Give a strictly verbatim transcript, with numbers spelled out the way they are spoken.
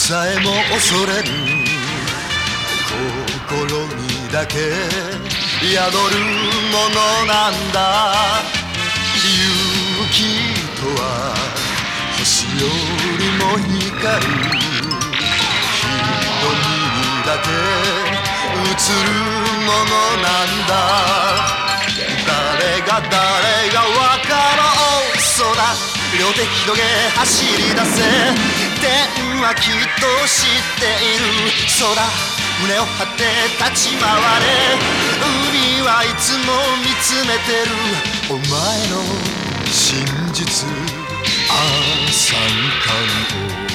さえも恐れる心にだけ宿るものなんだ。勇気とは星よりも光る瞳にだけ映るものなんだ。誰が誰が分かろう空両手広げ走り出せ。天はきっと知っている。空胸を張って立ち回れ。海はいつも見つめてるお前の真実。ああ三冠王